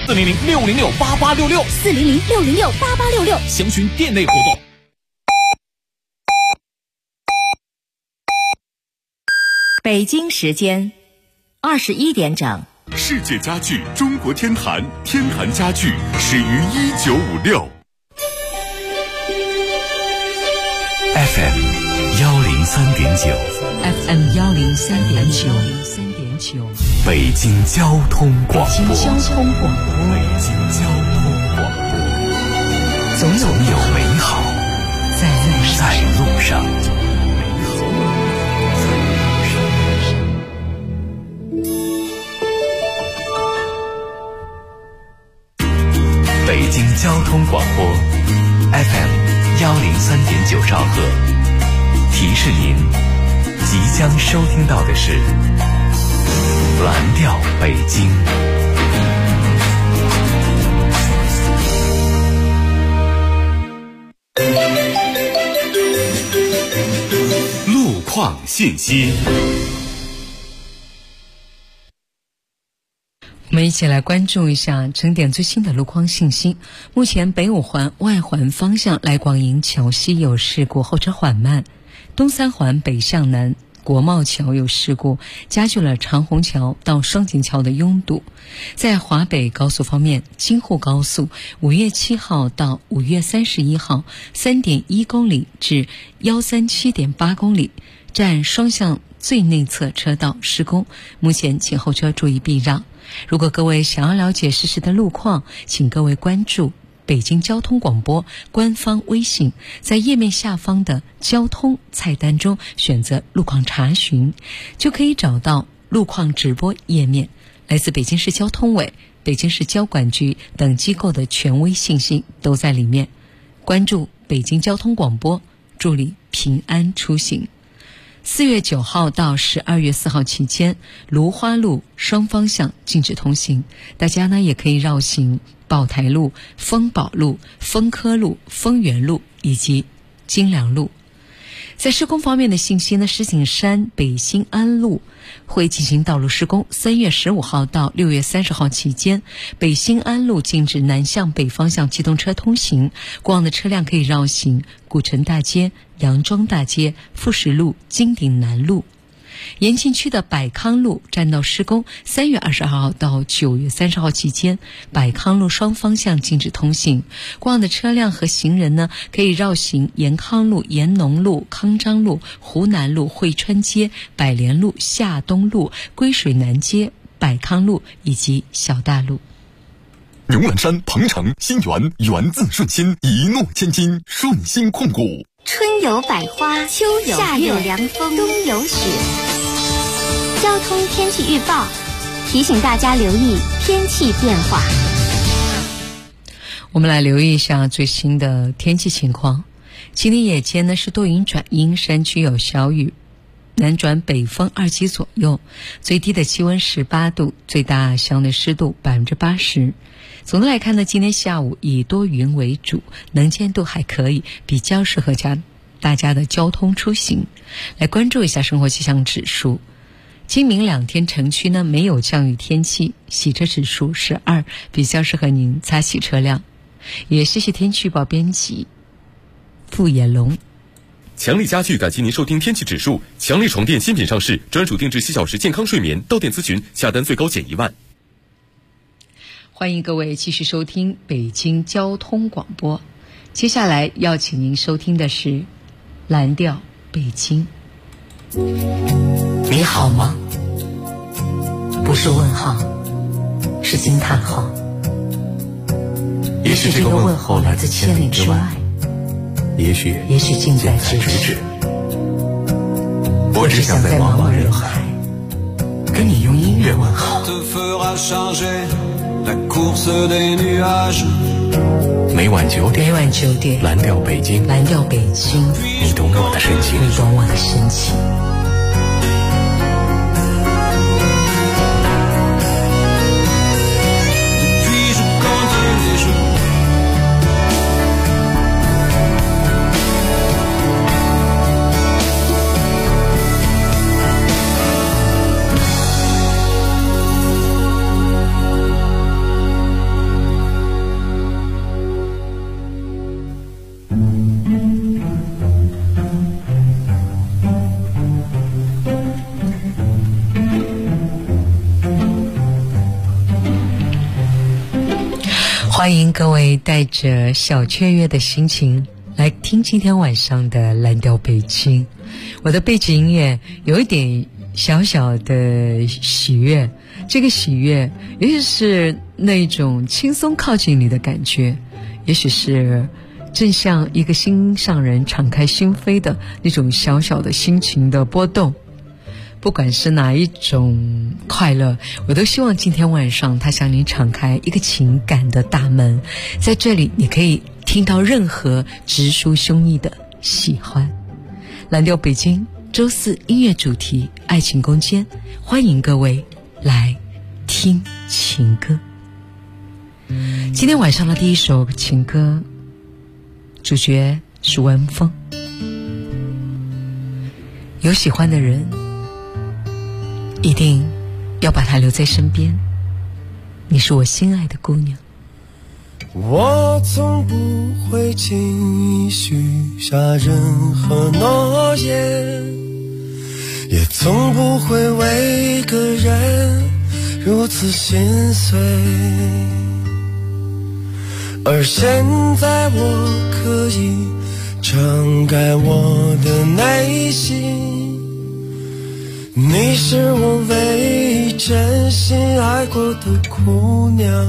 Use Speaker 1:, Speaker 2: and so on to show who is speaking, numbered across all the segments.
Speaker 1: 400-606-8866，400-606-8866，详询店内活动。
Speaker 2: 北京时间21点整。
Speaker 3: 世界家具中国天坛，天坛家具始于1956。FM 103.9，FM
Speaker 2: 103.9，
Speaker 3: 北京交通广播，
Speaker 2: 北京交通广播，
Speaker 3: 总有美好在路上。北京交通广播 FM 103.9兆赫，提示您即将收听到的是蓝调北京。路况信息。
Speaker 4: 我们一起来关注一下整点最新的路况信息。目前北五环外环方向来广营桥西有事故，后车缓慢；东三环北向南国贸桥有事故，加剧了长虹桥到双井桥的拥堵。在华北高速方面，京沪高速5月7号到5月31号 3.1 公里至 137.8 公里，占双向最内侧车道施工，目前请后车注意避让。如果各位想要了解实时的路况，请各位关注北京交通广播官方微信，在页面下方的交通菜单中选择路况查询，就可以找到路况直播页面。来自北京市交通委、北京市交管局等机构的权威信息都在里面。关注北京交通广播，助力平安出行。4月9号到12月4号期间，芦花路双方向禁止通行，大家呢也可以绕行宝台路、丰宝路、丰科路、丰源路以及金良路。在施工方面的信息呢，石景山北新安路会进行道路施工。3月15号到6月30号期间，北新安路禁止南向北方向机动车通行，过往的车辆可以绕行古城大街、杨庄大街、富士路、金鼎南路。延庆区的百康路占道施工，3月22号到9月30号期间，百康路双方向禁止通行，过往的车辆和行人呢可以绕行延康路、延农路、康章路、湖南路、汇川街、百联路、夏东路、归水南街、百康路以及小大路。
Speaker 3: 牛栏山、鹏城、新源，源自顺心，一诺千金，顺心控股。
Speaker 5: 春有百花，秋有夏有凉风，冬有雪。交通天气预报提醒大家留意天气变化。
Speaker 4: 我们来留意一下最新的天气情况。今天夜间呢是多云转阴，山区有小雨，南转北风2级左右，最低的气温18度，最大相对湿度80%。总的来看呢，今天下午以多云为主，能见度还可以，比较适合大家的交通出行。来关注一下生活气象指数。今明2天城区呢没有降雨天气，洗车指数是2，比较适合您擦洗车辆。也谢谢天气预报编辑傅野龙。
Speaker 3: 强力家具感谢您收听天气指数。强力床垫新品上市，专属定制7小时健康睡眠，到店咨询，下单最高减1万。
Speaker 4: 欢迎各位继续收听北京交通广播。接下来要请您收听的是蓝调北京。
Speaker 2: 你好吗？不是问号，是惊叹号。
Speaker 3: 也许这个问候来自千里之外，也许近在咫尺。我只想在茫茫人海跟你用音乐问好。每晚9点，蓝调北京，你懂我的深情。
Speaker 4: 欢迎各位带着小雀跃的心情来听今天晚上的蓝调北京。我的背景音乐有一点小小的喜悦，这个喜悦也许是那种轻松靠近你的感觉，也许是正像一个心上人敞开心扉的那种小小的心情的波动。不管是哪一种快乐，我都希望今天晚上它向你敞开一个情感的大门，在这里你可以听到任何直抒胸臆的喜欢。蓝调北京周四音乐主题爱情攻坚，欢迎各位来听情歌。今天晚上的第一首情歌，主角是文峰。有喜欢的人，一定要把他留在身边，你是我心爱的姑娘。
Speaker 6: 我从不会轻易许下任何诺言，也从不会为一个人如此心碎，而现在我可以敞开我的内心，你是我唯一真心爱过的姑娘。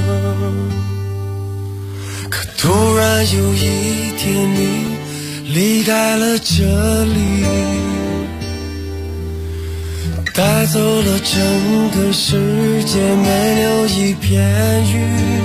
Speaker 6: 可突然有一天你离开了这里，带走了整个世界，没留一片云。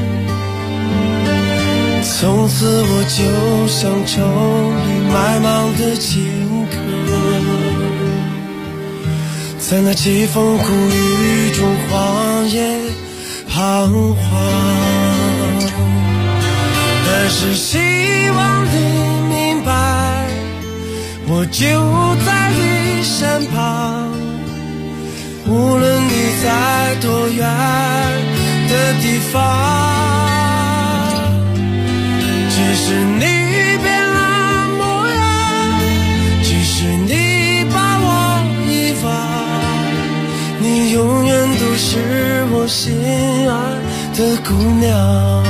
Speaker 6: 从此我就像愁里埋芒的荆轲，在那凄风苦雨中荒野彷徨。但是希望你明白，我就在你身旁，无论你在多远的地方，只是你变了模样，只是你把我遗忘，你永远都是我心爱的姑娘。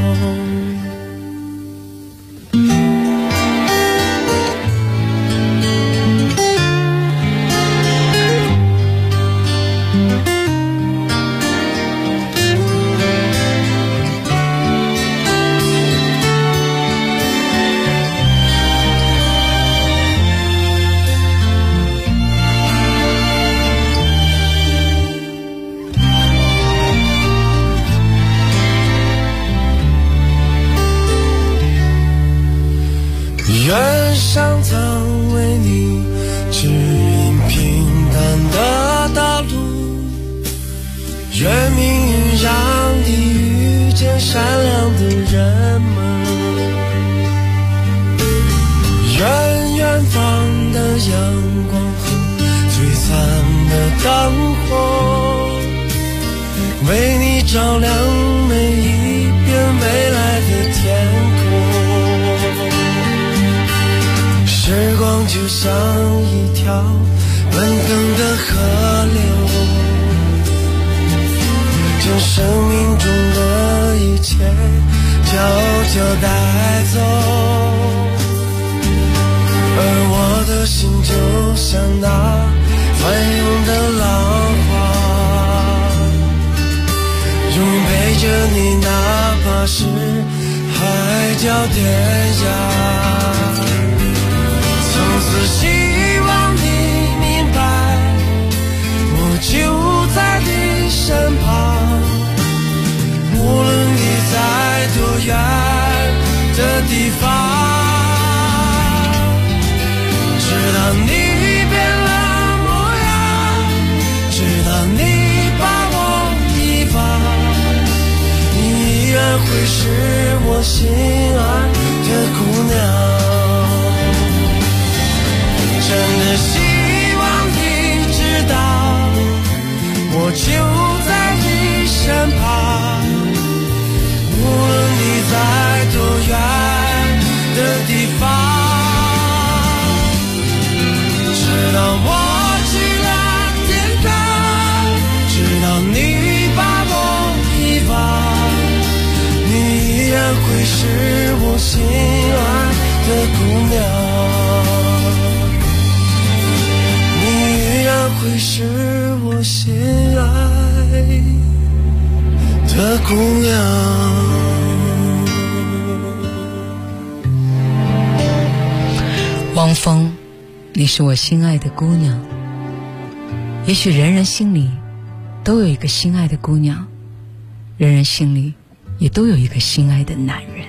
Speaker 6: 愿上苍为你指引平坦的道路，愿命运让你遇见善良的人们，愿远方的阳光和璀璨的灯火为你照亮每一片未来的天空。时光就像一条奔腾的河流，将生命中的一切悄悄带走，而我的心就像那翻涌的浪花，永远陪着你，哪怕是海角天涯。从此希望你明白，我就在你身旁，无论你在多远的地方，直到你变了模样，直到你把我遗忘，你依然会是我心爱的姑娘。真的希望你知道，我就在你身旁，无论你在多远的地方，直到我去了天堂，直到你把我遗忘， 会是我心爱的姑娘，你依然会是我心爱的姑娘。
Speaker 4: 汪峰，你是我心爱的姑娘。也许人人心里都有一个心爱的姑娘，人人心里也都有一个心爱的男人。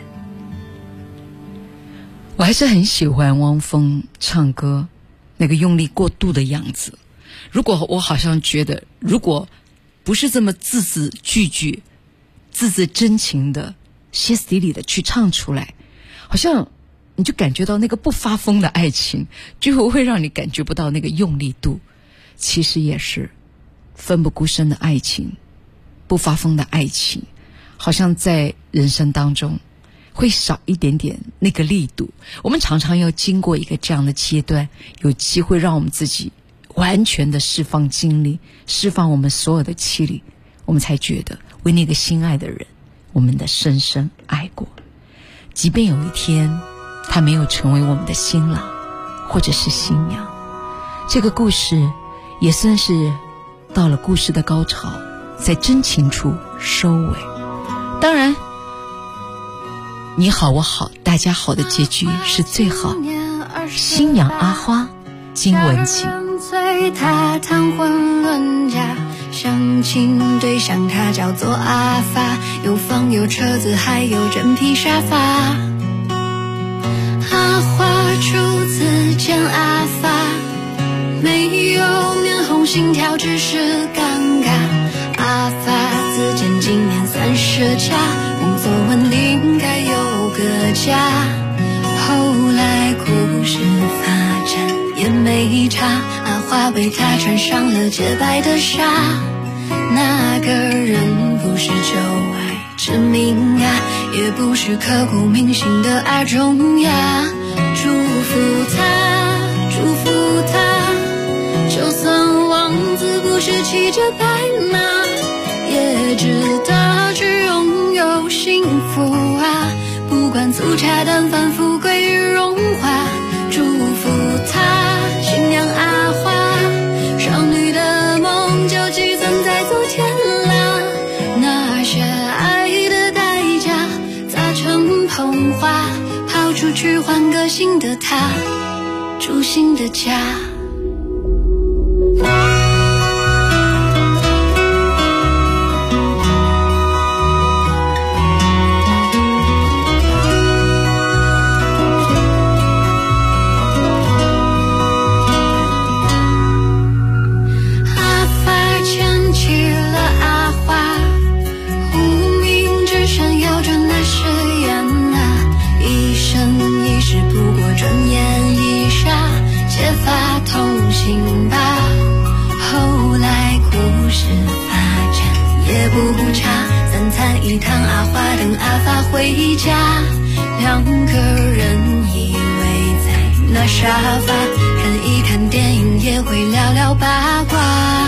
Speaker 4: 我还是很喜欢汪峰唱歌那个用力过度的样子。如果我好像觉得，如果不是这么字字句句字字真情的歇斯底里的去唱出来，好像你就感觉到那个不发疯的爱情就会让你感觉不到那个用力度。其实也是奋不顾身的爱情，不发疯的爱情，好像在人生当中会少一点点那个力度。我们常常要经过一个这样的阶段，有机会让我们自己完全的释放精力，释放我们所有的气力，我们才觉得为那个心爱的人我们的深深爱过。即便有一天他没有成为我们的新郎或者是新娘，这个故事也算是到了故事的高潮，在真情处收尾。当然你好我好大家好的结局是最好。新娘阿花金文吉，
Speaker 7: 催他谈婚论嫁，相亲对象他叫做阿发，有房有车子还有真皮沙发。阿花初次见阿发，没有面红心跳只是尴尬。阿发自荐今年30加，工作稳定该有个家。后来故事发展也没差，阿花为他穿上了洁白的纱。那个人不是旧爱之名啊，也不是刻骨铭心的阿中呀。祝福他，祝福他，就算王子不是骑着白马，也值得去拥有幸福啊。不管粗茶淡饭，富贵与荣华，祝福他，新娘阿花，少女的梦就寄存在昨天啦。那些爱的代价砸成捧花，抛出去换个新的他，住新的家。不差三餐一汤，阿花等阿发回家。两个人依偎在那沙发，看一看电影也会聊聊八卦。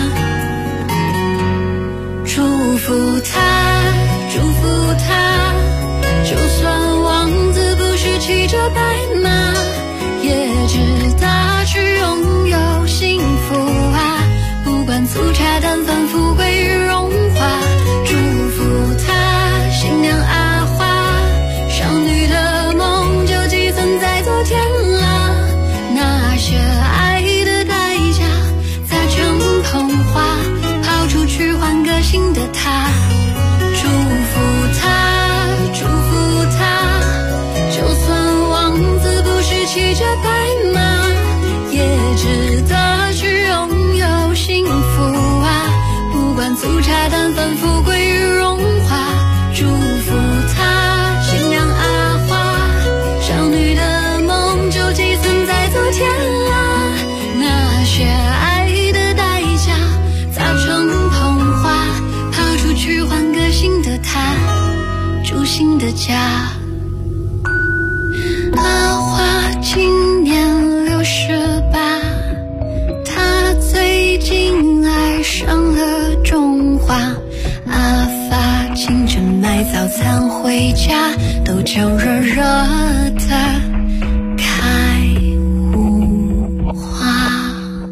Speaker 7: 祝福他，祝福他，就算王子不是骑着白马，也值得去拥有幸福啊。不管粗茶淡饭，富贵与荣华，祝福他，新娘阿花，少女的梦就寄存在昨天啦。那些爱的代价砸成捧花，抛出去换个新的他。祝福他，祝福他，就算王子不是骑着白马，也值得去拥有幸福啊。不管粗茶淡饭，富贵与荣华，祝福他，新娘阿花，少女的梦就寄存在昨天啦。那些爱的代价砸成捧花，抛出去换个新的他，住新的家。阿花今年68，她最近爱上了种花。阿发清晨买买早餐回家，都叫热热的开无花。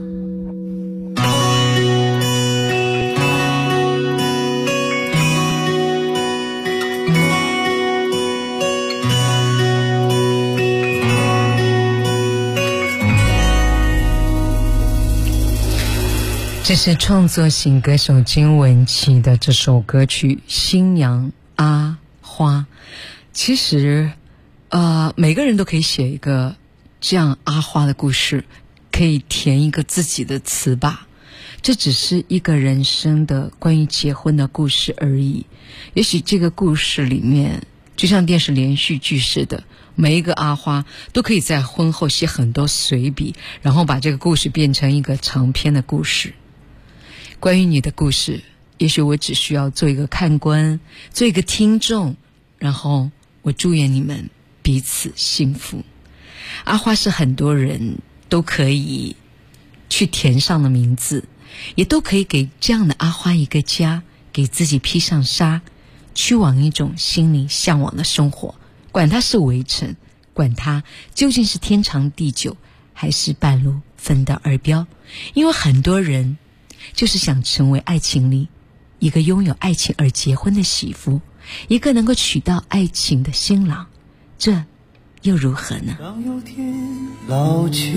Speaker 4: 这是创作型歌手金玟岐的这首歌曲《新娘阿花》。其实每个人都可以写一个这样阿花的故事，可以填一个自己的词吧。这只是一个人生的关于结婚的故事而已。也许这个故事里面就像电视连续剧似的，每一个阿花都可以在婚后写很多随笔，然后把这个故事变成一个长篇的故事。关于你的故事，也许我只需要做一个看官，做一个听众，然后我祝愿你们彼此幸福。阿花是很多人都可以去填上的名字，也都可以给这样的阿花一个家，给自己披上纱，去往一种心里向往的生活。管它是围城，管它究竟是天长地久，还是半路分道而标。因为很多人就是想成为爱情里一个拥有爱情而结婚的媳妇，一个能够娶到爱情的新郎，这又如何呢？
Speaker 6: 当有天老去，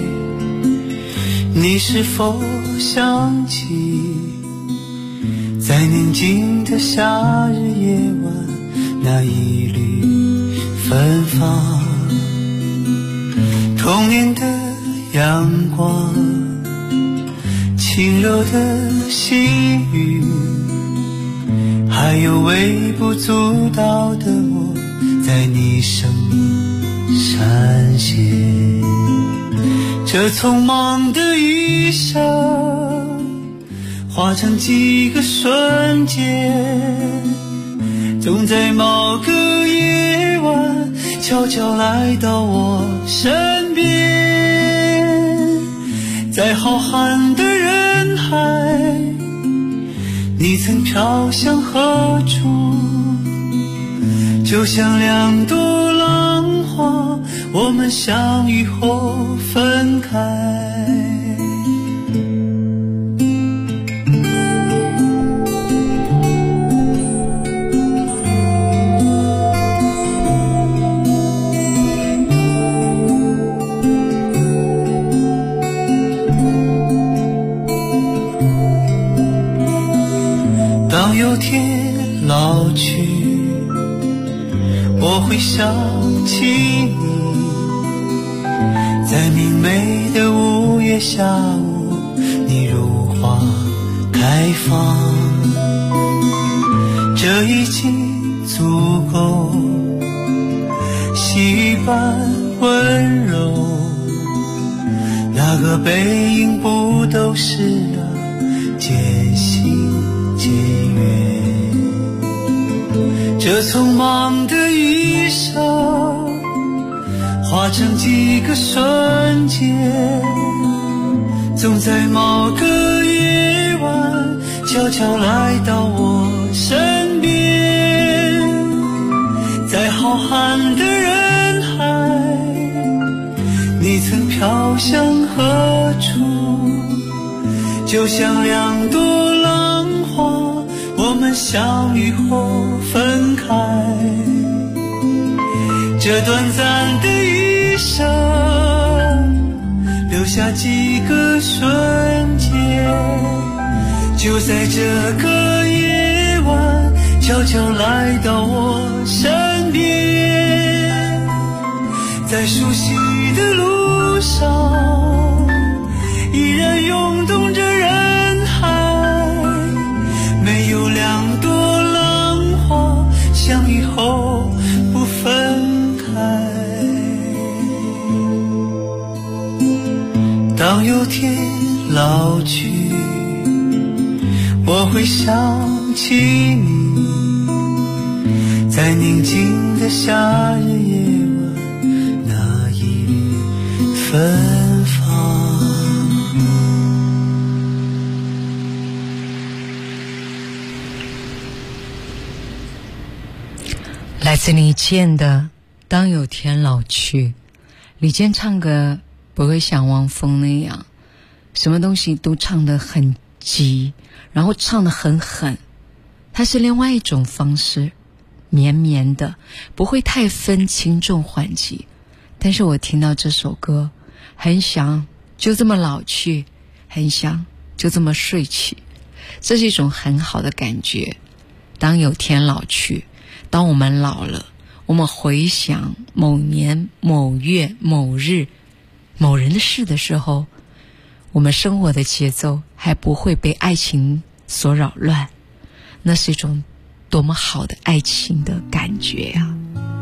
Speaker 6: 你是否想起在宁静的夏日夜晚，那一缕芬芳，童年的阳光，轻柔的细雨，还有微不足道的我，在你生命闪现。这匆忙的一生，化成几个瞬间，总在某个夜晚悄悄来到我身边。在浩瀚的人海，你曾飘向何处？就像两朵浪花，我们相遇后分开。当有天老去，我会想起你，在明媚的午夜下午，你如花开放，这已经足够，细雨般温柔，那个背影不都是渐行渐远。这匆忙的一生，化成几个瞬间，总在某个夜晚悄悄来到我身边。在浩瀚的人海，你曾飘向何处？就像两朵浪花，我们相遇后分开。这短暂的一生，留下几个瞬间，就在这个夜晚悄悄来到我身边。在熟悉的路上，依然涌动着人海，没有两朵浪花相遇后不分开。当有天老去，我会想起你，在宁静的夏日夜晚，那一缕芬芳。
Speaker 4: 来自李健的当有天老去。李健唱歌不会像汪峰那样什么东西都唱得很急，然后唱得很狠，他是另外一种方式，绵绵的，不会太分轻重缓急。但是我听到这首歌，很想就这么老去，很想就这么睡去，这是一种很好的感觉。当有天老去，当我们老了，我们回想某年某月某日某人的事的时候，我们生活的节奏还不会被爱情所扰乱，那是一种多么好的爱情的感觉啊！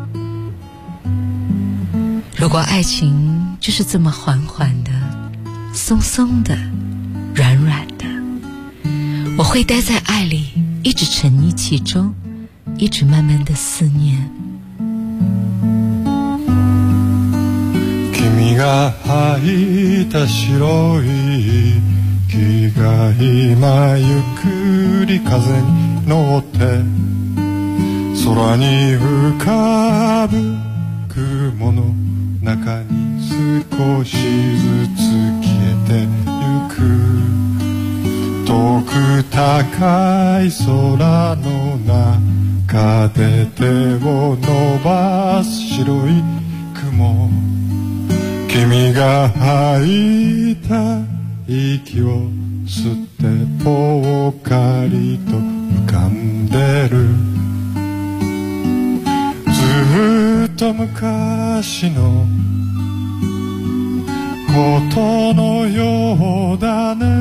Speaker 4: 如果爱情就是这么缓缓的、松松的、软软的，我会待在爱里，一直沉溺其中，一直慢慢的思念。
Speaker 8: 君が履いた白い木が今ゆっくり風に乗って空に浮かぶ雲の中に少しずつ消えてゆく遠く高い空の中で手を伸ばす白い雲君が吐いた息を吸ってぽっかりと浮かんでるずっと昔のことのようだね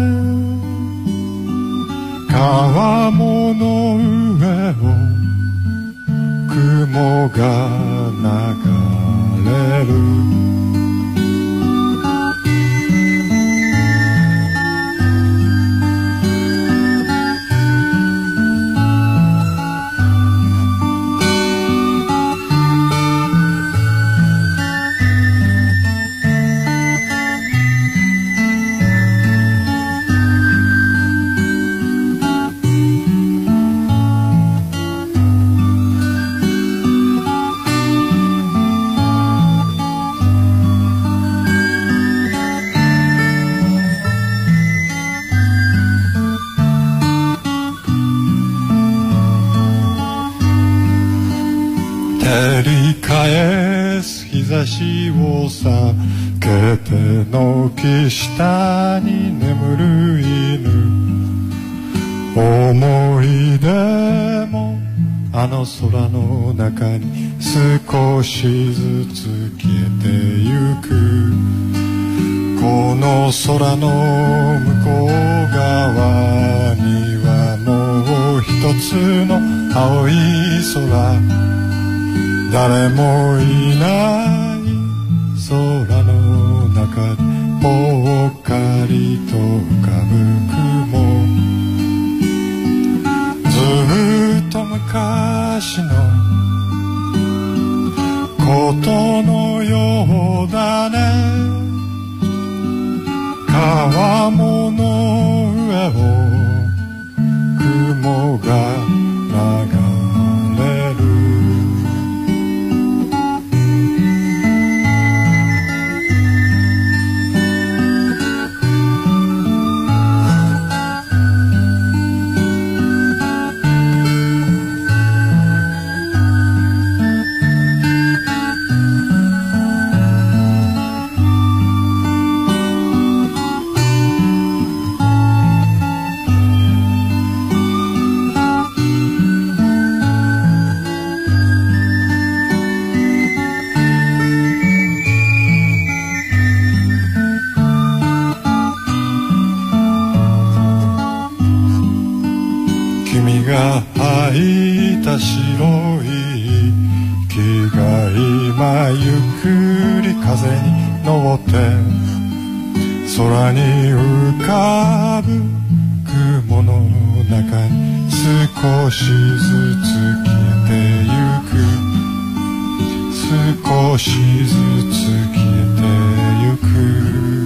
Speaker 8: 川面の上を雲が流れる照り返す日差しを避けて軒下に眠る犬思い出もあの空の中に少しずつ消えてゆくこの空の向こう側にはもう一つの青い空誰もいない空の中でぽっかりと浮かぶ雲ずっと昔のことのようだね川面の上を雲が流れる君が吐いた白い木が今ゆっくり風に乗って空に浮かぶ雲の中に少しずつ消えてゆく少しずつ消えてゆく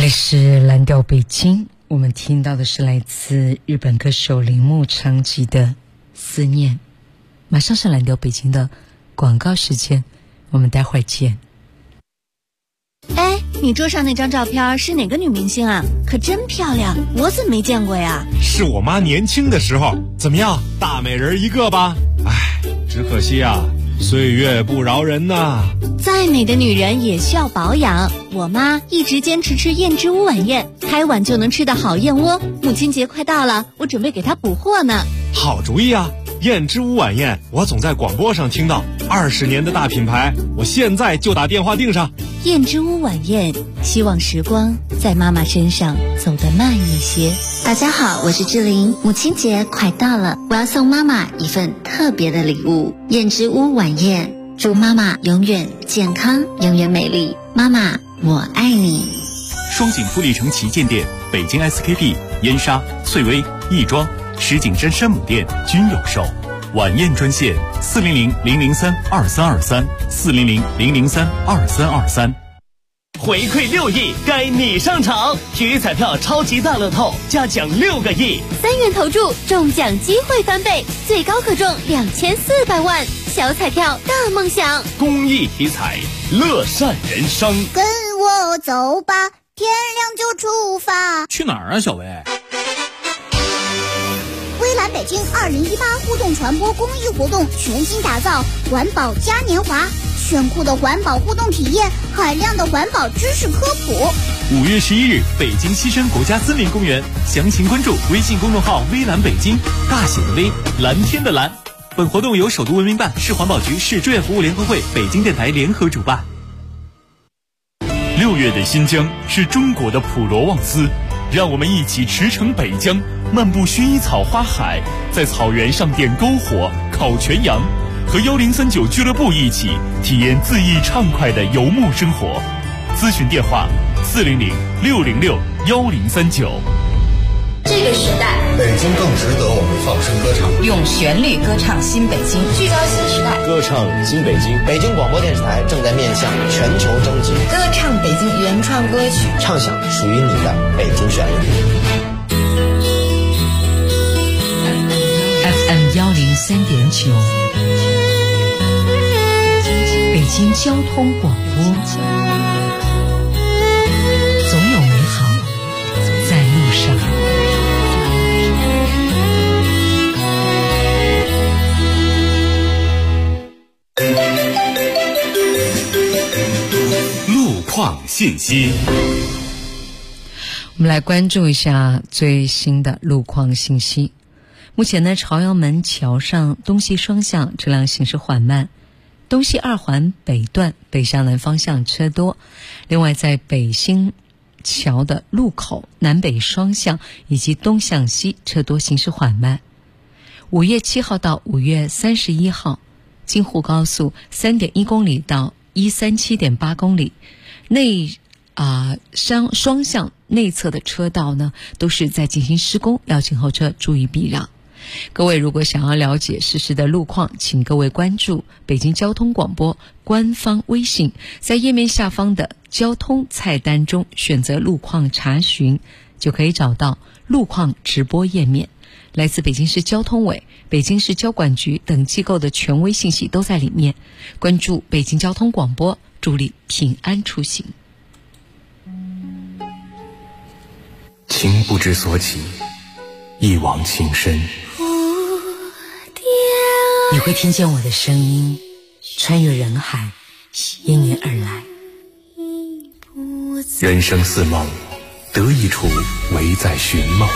Speaker 4: 里是蓝调北京，我们听到的是来自日本歌手铃木长吉的《思念》。马上是蓝调北京的广告时间，我们待会儿见。
Speaker 9: 哎，你桌上那张照片是哪个女明星啊？可真漂亮，我怎么没见过呀？
Speaker 10: 是我妈年轻的时候，怎么样，大美人一个吧？哎，只可惜啊，岁月不饶人呐。
Speaker 9: 再美的女人也需要保养，我妈一直坚持吃燕之屋晚宴，开碗就能吃的好燕窝。母亲节快到了，我准备给她补货呢。
Speaker 10: 好主意啊！燕之屋晚宴，我总在广播上听到，20年的大品牌，我现在就打电话订上。
Speaker 9: 燕之屋晚宴，希望时光在妈妈身上走得慢一些。大家好，我是志玲，母亲节快到了，我要送妈妈一份特别的礼物。燕之屋晚宴，祝妈妈永远健康，永远美丽。妈妈，我爱你。
Speaker 3: 双井富力城旗舰店、北京 SKP、燕莎、翠微、亦庄、石景山山姆店均有售。晚宴专线400-003-2323，400-003-2323。
Speaker 11: 回馈6亿，该你上场！体育彩票超级大乐透加奖6个亿
Speaker 5: ，3元投注中奖机会翻倍，最高可中2400万。小彩票大梦想，
Speaker 11: 公益体彩，乐善人生。
Speaker 12: 跟我走吧，天亮就出发。
Speaker 1: 去哪儿啊，小薇？
Speaker 12: 微蓝北京2018互动传播公益活动全新打造环保嘉年华，炫酷的环保互动体验，海量的环保知识科普。
Speaker 3: 5月11日，北京西山国家森林公园，详情关注微信公众号微蓝北京，大写的微，蓝天的蓝。本活动由首都文明办、市环保局、市志愿服务联合会、北京电台联合主办。6月的新疆是中国的普罗旺斯，让我们一起驰骋北疆，漫步薰衣草花海，在草原上点篝火、烤全羊，和1039俱乐部一起体验恣意畅快的游牧生活。咨询电话400-606-1039。
Speaker 13: 这个时代，
Speaker 14: 北京更值得我们放声歌唱，
Speaker 13: 用旋律歌唱新北京，聚焦新时代，
Speaker 15: 歌唱新北京。北京广播电视台正在面向全球征集，
Speaker 13: 歌唱北京原创歌曲，
Speaker 15: 唱响属于你的北京旋律。
Speaker 4: FM 103.9，北京交通广播，总有美好在路上。
Speaker 3: 路况信息，
Speaker 4: 我们来关注一下最新的路况信息。目前呢，朝阳门桥上东西双向车辆行驶缓慢，东西2环北段北向南方向车多。另外，在北新桥的路口南北双向以及东向西车多，行驶缓慢。5月7号到5月31号，京沪高速3.1公里到137.8公里双向内侧的车道呢，都是在进行施工，要请后车注意避让。各位如果想要了解实时的路况，请各位关注北京交通广播官方微信，在页面下方的交通菜单中选择路况查询，就可以找到路况直播页面。来自北京市交通委、北京市交管局等机构的权威信息都在里面。关注北京交通广播，助力平安出行。
Speaker 3: 情不知所起，一往情深。
Speaker 2: 你会听见我的声音穿越人海，因你而来。
Speaker 3: 人生似梦，得一处唯在寻梦。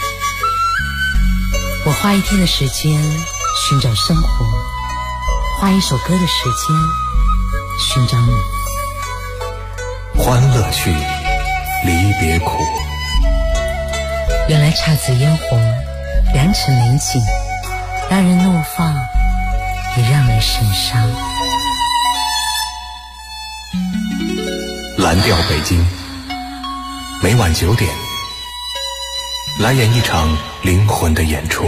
Speaker 2: 我花一天的时间寻找生活，花一首歌的时间寻找你。
Speaker 3: 欢乐去，离别苦。
Speaker 2: 原来姹紫嫣红，良辰美景，让人怒放，也让人神伤。
Speaker 3: 蓝调北京，每晚9点，来演一场灵魂的演出。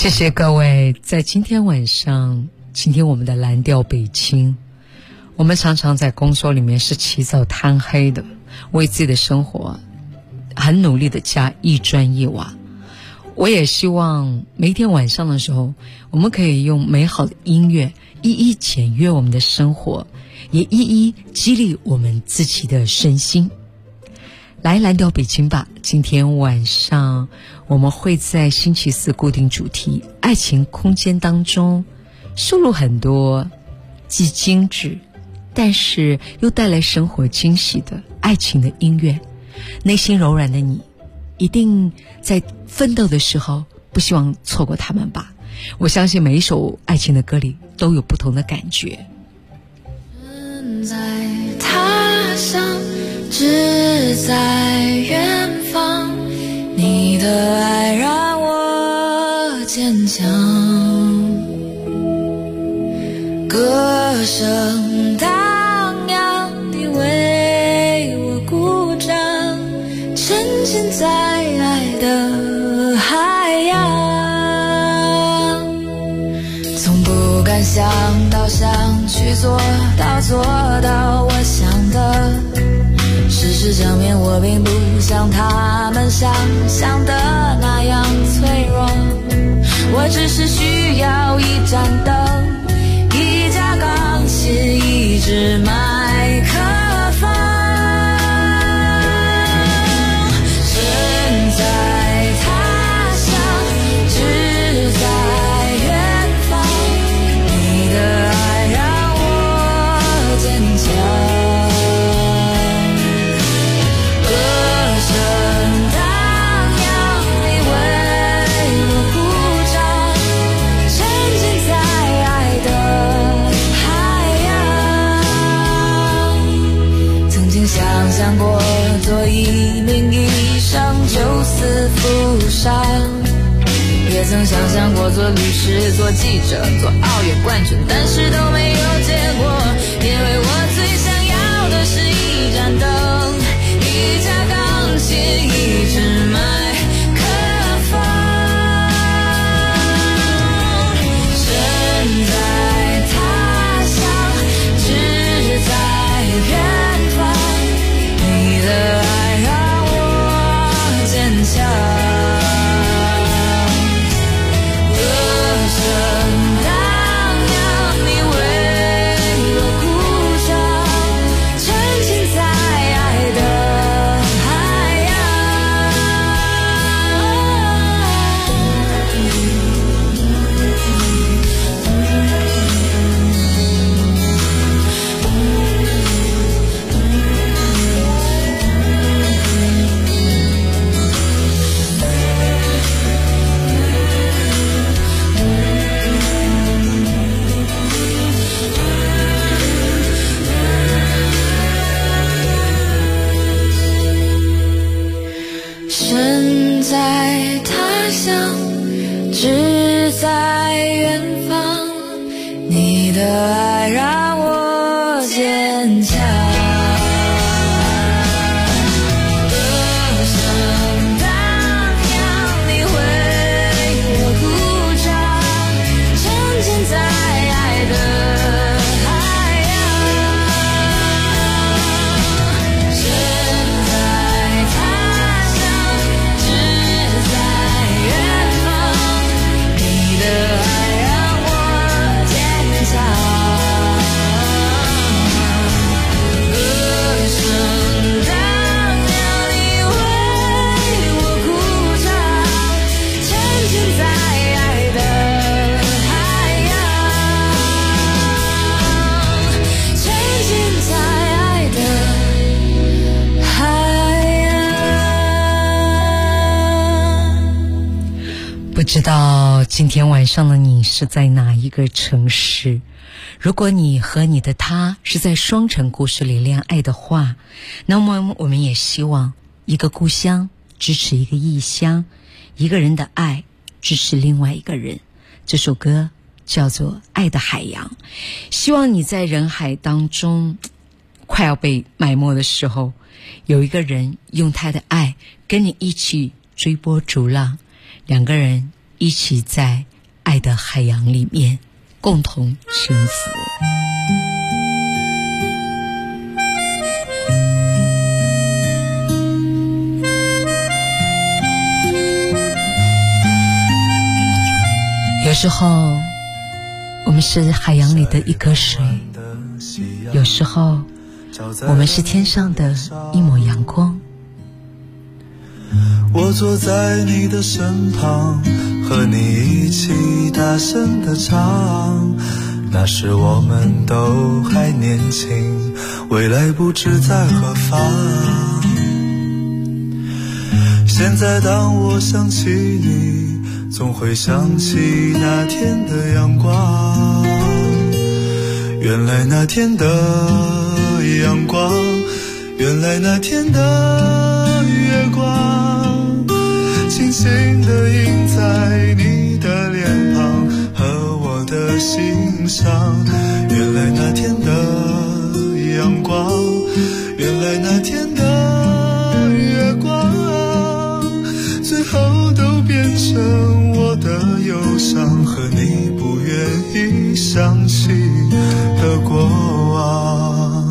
Speaker 4: 谢谢各位在今天晚上倾听我们的蓝调北京。我们常常在工作里面是起早贪黑的，为自己的生活很努力的加一砖一瓦。我也希望每天晚上的时候，我们可以用美好的音乐一一检阅我们的生活，也一一激励我们自己的身心。来蓝调北京吧，今天晚上我们会在星期四固定主题爱情空间当中收录很多既精致但是又带来生活惊喜的爱情的音乐。内心柔软的你一定在奋斗的时候不希望错过他们吧。我相信每一首爱情的歌里都有不同的感觉。
Speaker 7: 身在他乡只在远方，你的爱让我坚强，歌声荡漾，你为我鼓掌，沉浸在爱的海洋，从不敢想到想去做到做到我想的，事实证明我并不像他们想象的那样脆弱，我只是需要一盏灯，一架钢琴，一支麦克风，身在他乡只在远方，你的爱让我坚强，歌声荡漾，你为我鼓掌，沉浸在爱的海洋，曾经想象过做一名医生救死扶伤，也曾想象过做律师做记者做奥运冠军，但是都没有结果，因为我最想要的是一盏灯，一架钢琴，一支麦克风，身在他乡只在远方，你的爱让我坚强，歌声荡漾，你为我鼓掌，沉浸在爱的海洋，身在他乡只在远方，你的爱让我坚强，歌声荡漾，你为我鼓掌，沉浸在爱的海洋，身在他乡只在远方，你的爱让我坚强，歌声荡漾，你为我鼓掌，沉浸在爱的海洋，沉浸在爱的海洋。
Speaker 4: 不知道今天晚上的你是在哪一个城市？如果你和你的他是在双城故事里恋爱的话，那么我们也希望一个故乡支持一个异乡，一个人的爱支持另外一个人。这首歌叫做《爱的海洋》，希望你在人海当中快要被埋没的时候，有一个人用他的爱跟你一起追波逐浪，两个人一起在爱的海洋里面共同沉浮。有时候我们是海洋里的一颗水，有时候我们是天上的一抹阳光。
Speaker 16: 我坐在你的身旁，和你一起大声地唱，那时我们都还年轻，未来不知在何方。现在当我想起你，总会想起那天的阳光，原来那天的阳光，原来那天的月光，轻轻地映在你的脸庞和我的心上。原来那天的阳光，原来那天的月光，最后都变成我的忧伤和你不愿意想起的过往。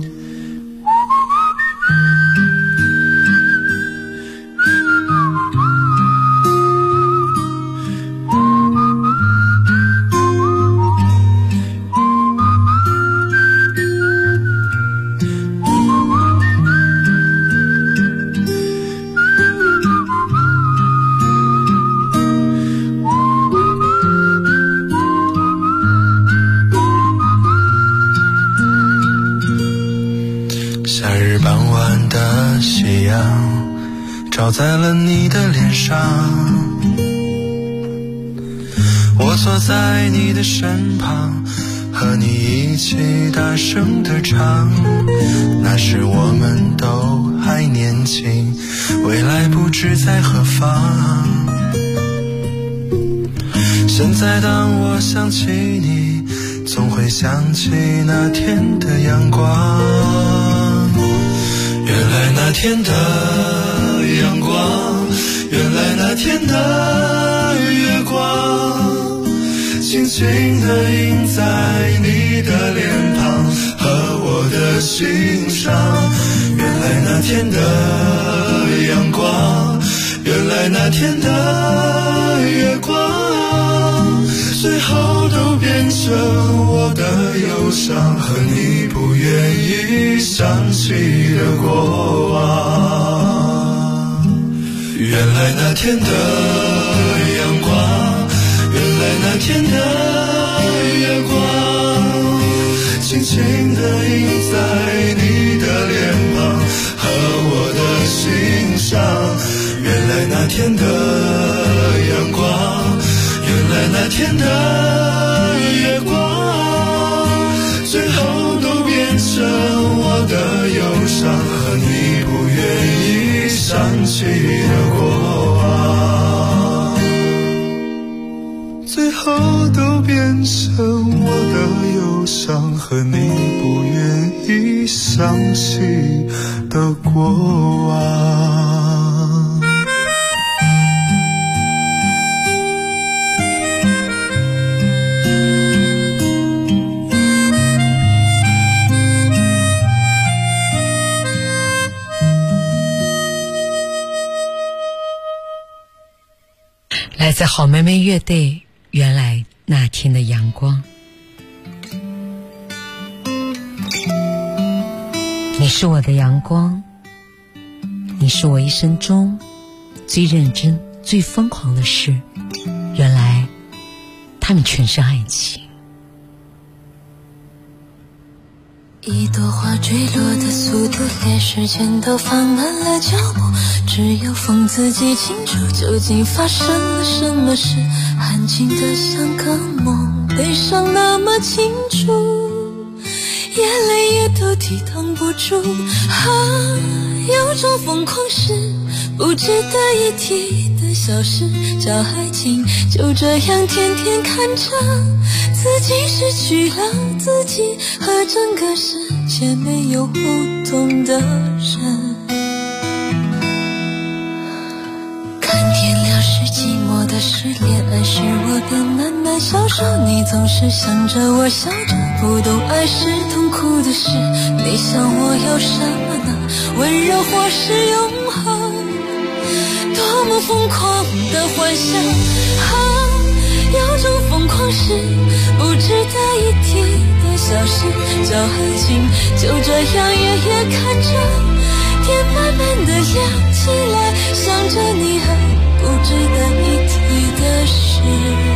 Speaker 16: 照在了你的脸上，我坐在你的身旁，和你一起大声地唱，那时我们都还年轻，未来不知在何方。现在当我想起你，总会想起那天的阳光，原来那天的阳光，原来那天的月光，轻轻地映在你的脸庞和我的心上。原来那天的阳光，原来那天的月光，最后都变成我的忧伤和你不愿意想起的过往。原来那天的阳光，原来那天的月光，轻轻地映在你的脸庞和我的心上。原来那天的阳光，原来那天的月光，最后都变成我的忧伤和你不愿意想起的过往，最后都变成我的忧伤和你不愿意想起的过往。
Speaker 4: 来自好妹妹乐队，原来那天的阳光。你是我的阳光，你是我一生中最认真最疯狂的事，原来他们全是爱情。
Speaker 7: 一朵花坠落的速度，连时间都放慢了脚步，只有风自己清楚究竟发生了什么事，安静的像个梦，悲伤那么清楚，眼泪也都抵挡不住有种疯狂是不值得一提的小事，叫爱情，就这样天天看着自己失去了自己，和整个世界没有互动的人。看天亮时寂寞的失恋，爱使我变慢慢消瘦，你总是想着我笑着，不懂爱是痛苦的事。你想我要什么呢？温柔或是永恒？多么疯狂的幻想啊！有种疯狂是不值得一提的小事，叫爱情，就这样夜夜看着天慢慢的亮起来，想着你还不值得一提的事。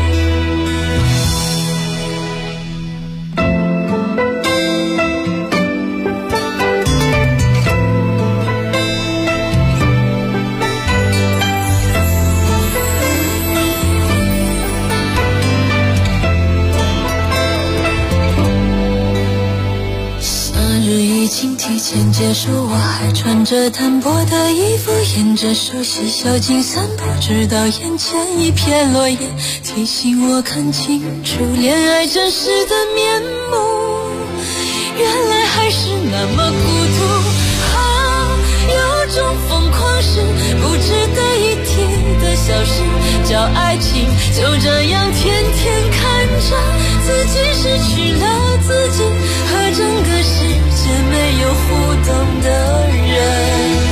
Speaker 7: 提前结束，我还穿着单薄的衣服，沿着熟悉小径散步，直到眼前一片落叶，提醒我看清楚恋爱真实的面目，原来还是那么孤独啊！有种疯狂是不值得一提的小事，叫爱情，就这样天天看着自己失去了自己，和整个世界没有互动的人。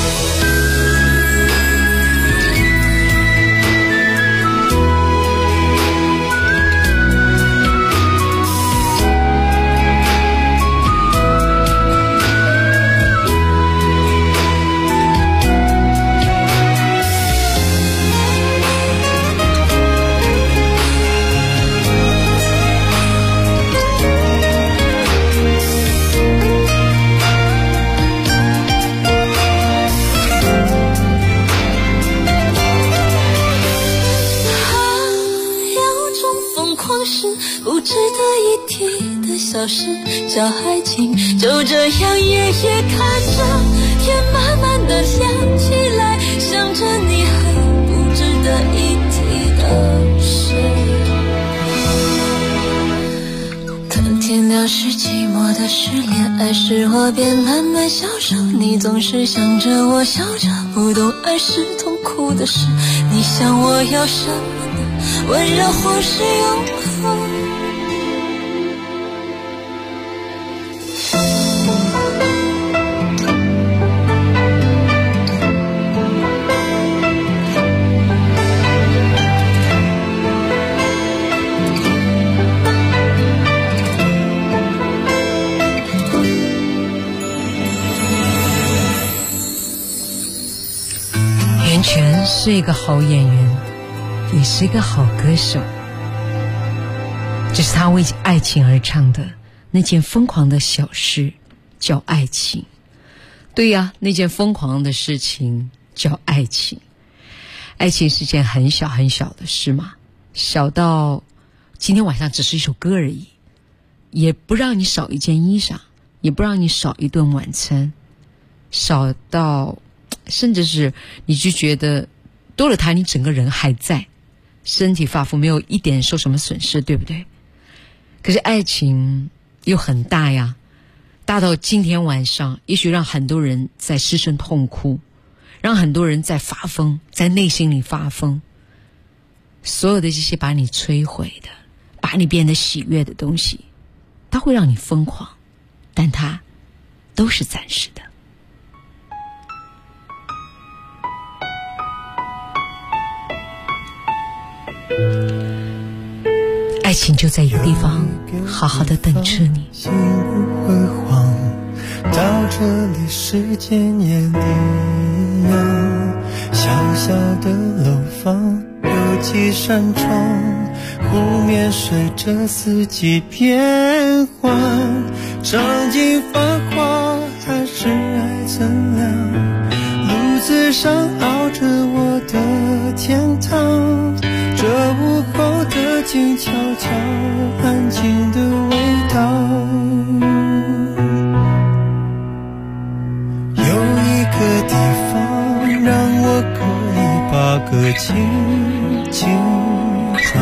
Speaker 7: 不值得一提的小事，叫爱情，就这样夜夜看着天慢慢的亮起来，想着你还不值得一提的事。看天亮是寂寞的失恋，爱使我变慢慢消瘦，你总是想着我笑着，不懂爱是痛苦的事。你想我要什么呢？温柔或是永恒？
Speaker 4: 袁泉是一个好演员，也是一个好歌手。这是他为爱情而唱的那件疯狂的小事，叫爱情。对呀，那件疯狂的事情叫爱情。爱情是件很小很小的事嘛，小到今天晚上只是一首歌而已，也不让你少一件衣裳，也不让你少一顿晚餐，少到甚至是你就觉得多了它你整个人还在，身体发肤没有一点受什么损失，对不对？可是爱情又很大呀，大到今天晚上也许让很多人在失声痛哭，让很多人在发疯，在内心里发疯。所有的这些把你摧毁的，把你变得喜悦的东西，它会让你疯狂，但它都是暂时的。爱情就在一个地方好好的等着你。
Speaker 6: 心不辉煌，到这里时间也一样，小小的楼房有几扇窗，湖面随着四季变换，场景繁华还是爱怎样，路子上熬着我的天堂，这午后的静悄悄安静的味道，有一个地方让我可以把歌轻轻唱，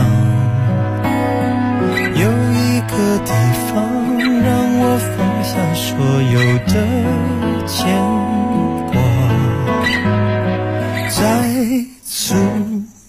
Speaker 6: 有一个地方让我放下所有的牵挂，在此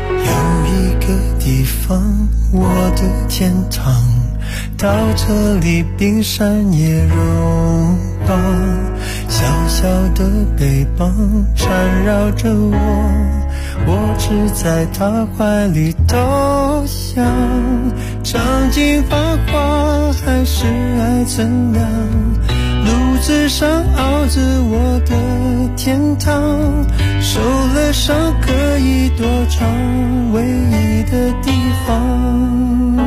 Speaker 6: 有一个地方，我的天堂，到这里冰山也融化，小小的背包缠绕着我只在他怀里投降，尝尽繁华还是爱怎样，路子上熬着我的天堂，受了伤可以躲藏唯一的地方，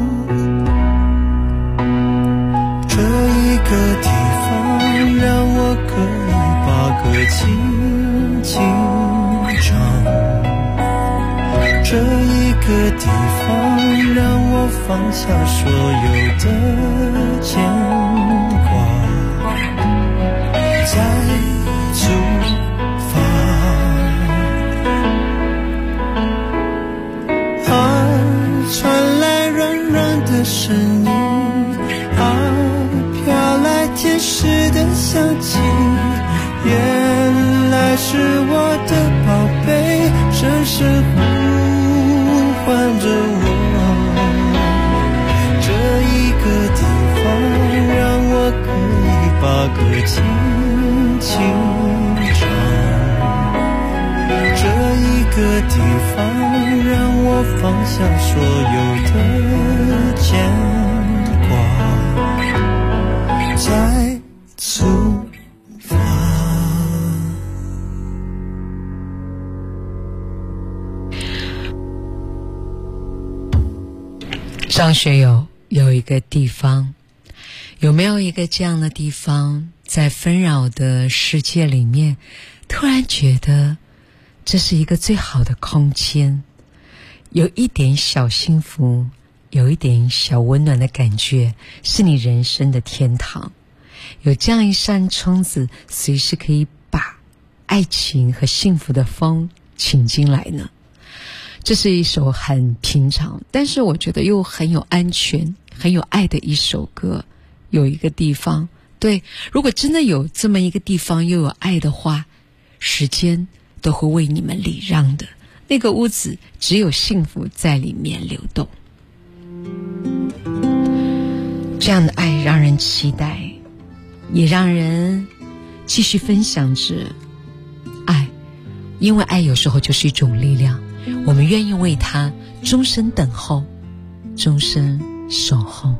Speaker 6: 这一个地方让我可以把歌轻轻唱，这一个地方让我放下所有的牵挂，再出发。传来软软的声音，飘来甜食的香气，原来是我的宝贝，深深呼唤着我。这一个地方让我可以把歌轻轻唱，这一个地方让我放下所有的牵挂，再出发。
Speaker 4: 张学友有一个地方，有没有一个这样的地方，在纷扰的世界里面，突然觉得这是一个最好的空间，有一点小幸福，有一点小温暖的感觉，是你人生的天堂。有这样一扇窗子，随时可以把爱情和幸福的风请进来呢。这是一首很平常，但是我觉得又很有安全、很有爱的一首歌。有一个地方，对，如果真的有这么一个地方又有爱的话，时间都会为你们礼让的。那个屋子只有幸福在里面流动。这样的爱让人期待，也让人继续分享着爱，因为爱有时候就是一种力量，我们愿意为它终身等候，终身守候。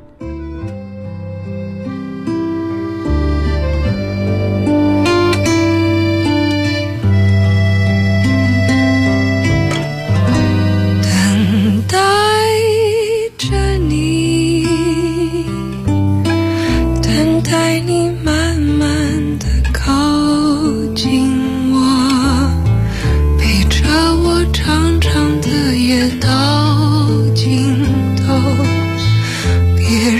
Speaker 7: 别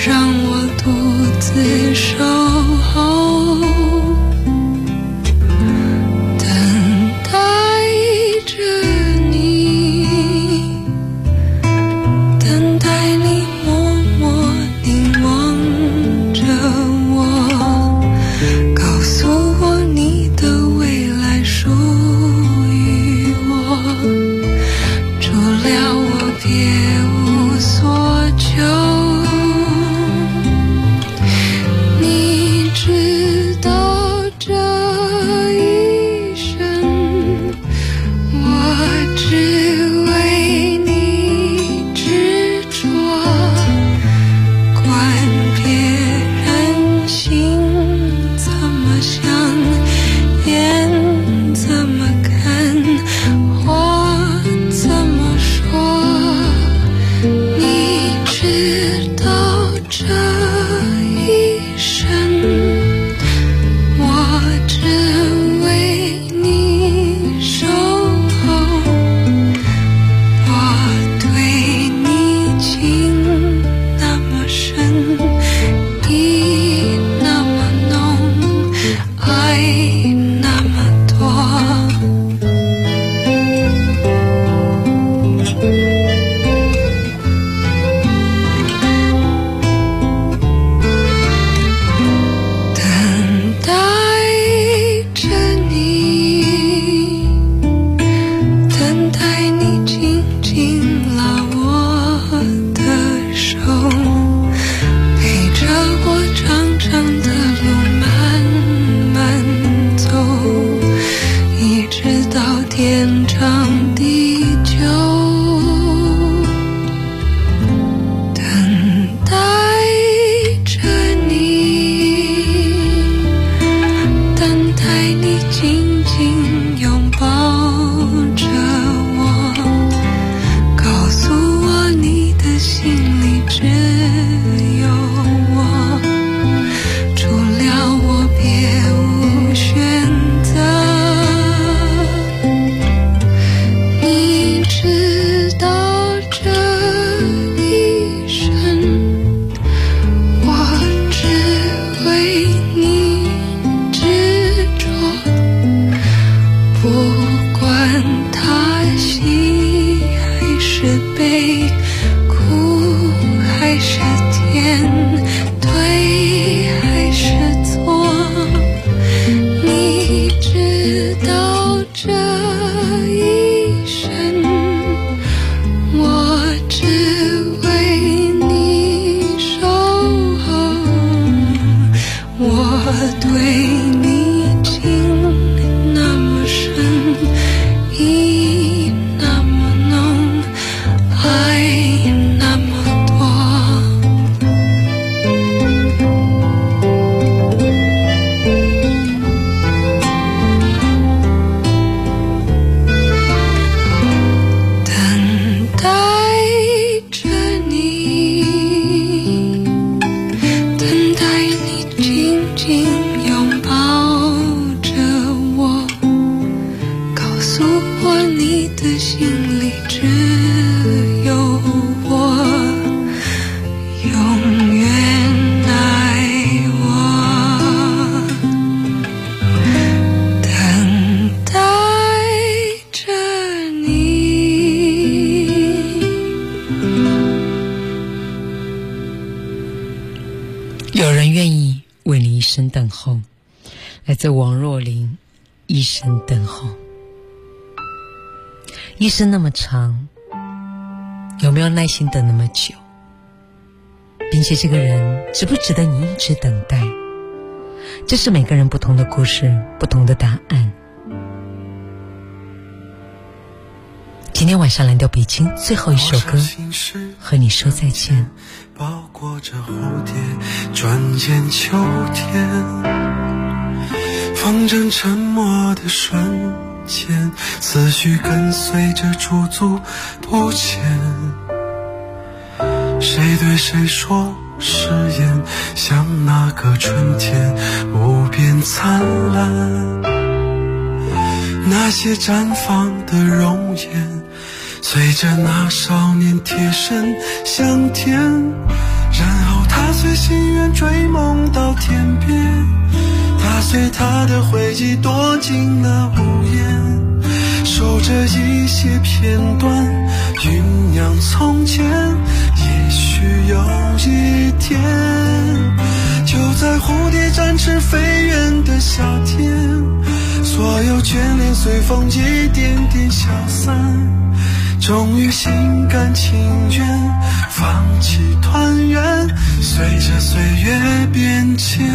Speaker 7: 是悲，苦还是甜，对还是错，你知道这一生我只为你守候，我对你情那么深，意那么浓，爱那么多。等待着你，等待你紧紧拥抱着我，告诉我你的心里只有我，永远爱我。等待着你。
Speaker 4: 有人愿意为你一生等候，来自王若琳，一生等候。一生那么长，有没有耐心等那么久？并且这个人值不值得你一直等待？这是每个人不同的故事，不同的答案。今天晚上蓝调北京最后一首歌，和你说再见。
Speaker 16: 包裹着蝴蝶，转眼秋天，风筝沉默的瞬间，思绪跟随着驻足不前，谁对谁说誓言，像那个春天无边灿烂，那些绽放的容颜，随着那少年贴身向天，然后他随心愿追梦到天边，他随他的回忆躲进了屋檐，守着一些片段酝酿从前，也许有一天，就在蝴蝶展翅飞远的夏天，所有眷恋随风一点点消散，终于心甘情愿放弃团圆，随着岁月变迁。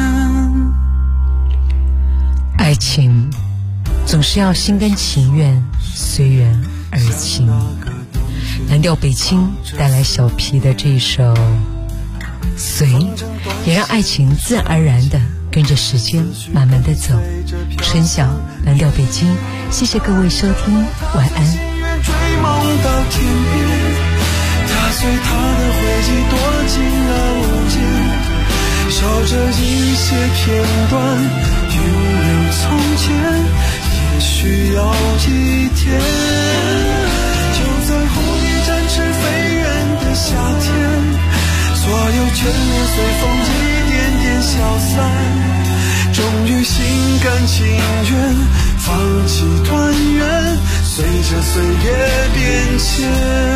Speaker 4: 爱情总是要心甘情愿，随缘而行。蓝调北京带来小皮的这一首随，也让爱情自然而然的跟着时间慢慢的走。春晓，蓝调北京，谢谢各位收听，晚安。
Speaker 16: 追梦到天边，他随他的回忆躲进了无间，守着一些片段酝酿从前，也许有一天，就在蝴蝶展翅飞远的夏天，所有眷恋随风一点点消散，终于心甘情愿放弃团圆，随着岁月变迁。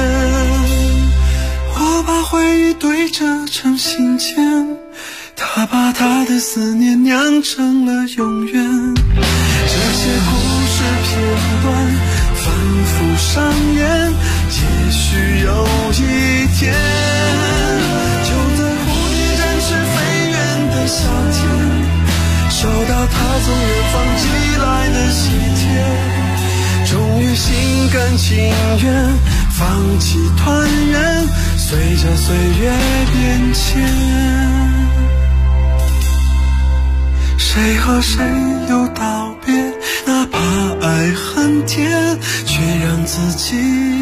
Speaker 16: 我把回忆堆着成信笺，他把他的思念酿成了永远，这些故事片段反复上演，也许有一天，就在蝴蝶展翅飞远的夏天，收到他从远方寄来的喜帖，终于心甘情愿放弃团圆，随着岁月变迁。谁和谁又道别，哪怕爱很甜，却让自己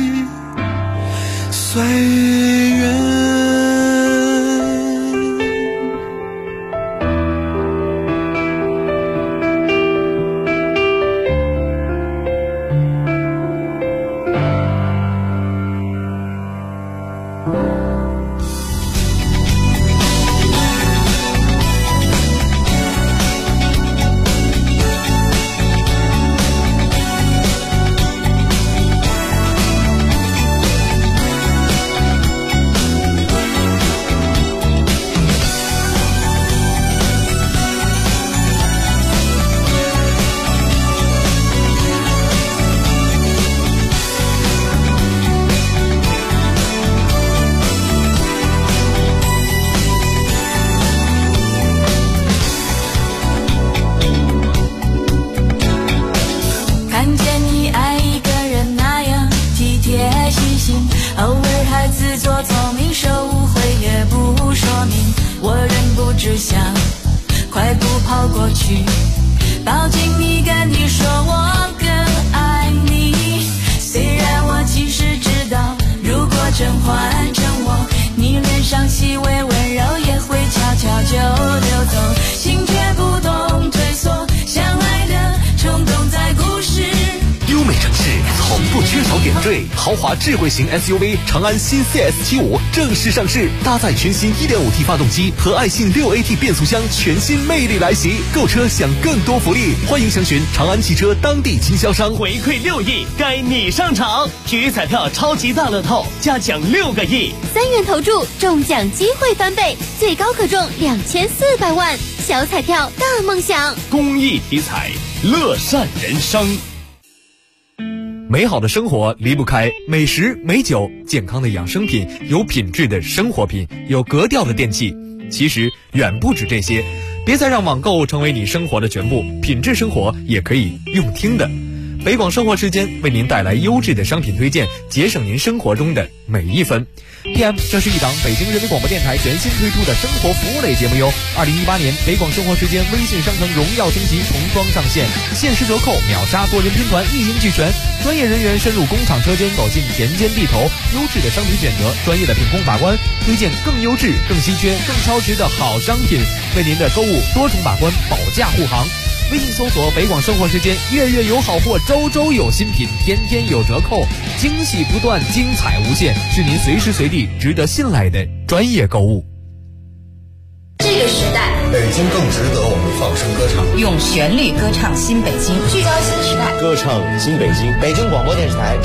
Speaker 16: 随缘。
Speaker 7: 过去，抱紧你，跟你说我更爱你。虽然我其实知道，如果真换成我，你脸上细微温柔也会悄悄就溜走，心却不懂退缩，相爱的冲动在故事。
Speaker 3: 优美城市从不缺少点缀，豪华智慧型 SUV 长安新 CS75 正式上市，搭载全新 1.5T 发动机和爱信 6AT 变速箱，全新魅力来袭。购车享更多福利，欢迎详询长安汽车当地经销商。
Speaker 11: 回馈6亿，该你上场！体育彩票超级大乐透，加奖6个亿
Speaker 5: ，3元投注，中奖机会翻倍，最高可中2400万，小彩票大梦想。
Speaker 11: 公益体彩，乐善人生。
Speaker 10: 美好的生活离不开美食美酒，健康的养生品，有品质的生活品，有格调的电器。其实远不止这些，别再让网购成为你生活的全部，品质生活也可以用听的。北广生活时间为您带来优质的商品推荐，节省您生活中的每一分。PM， 这是一档北京人民广播电台全新推出的生活服务类节目哟。2018年北广生活时间微信商城荣耀升级重装上线，限时折扣，秒杀多人拼团，一应俱全。专业人员深入工厂车间，走进田间地头，优质的商品选择，专业的品控把关，推荐更优质、更稀缺、更超值的好商品，为您的购物多重把关，保价护航。微信搜索北广生活时间，月月有好货，周周有新品，天天有折扣，惊喜不断，精彩无限，是您随时随地值得信赖的专业购物。
Speaker 13: 这个时代，
Speaker 14: 北京更值得我们放声歌唱，
Speaker 13: 用旋律歌唱新北京，聚焦新时代，
Speaker 15: 歌唱新北京。北京广播电视台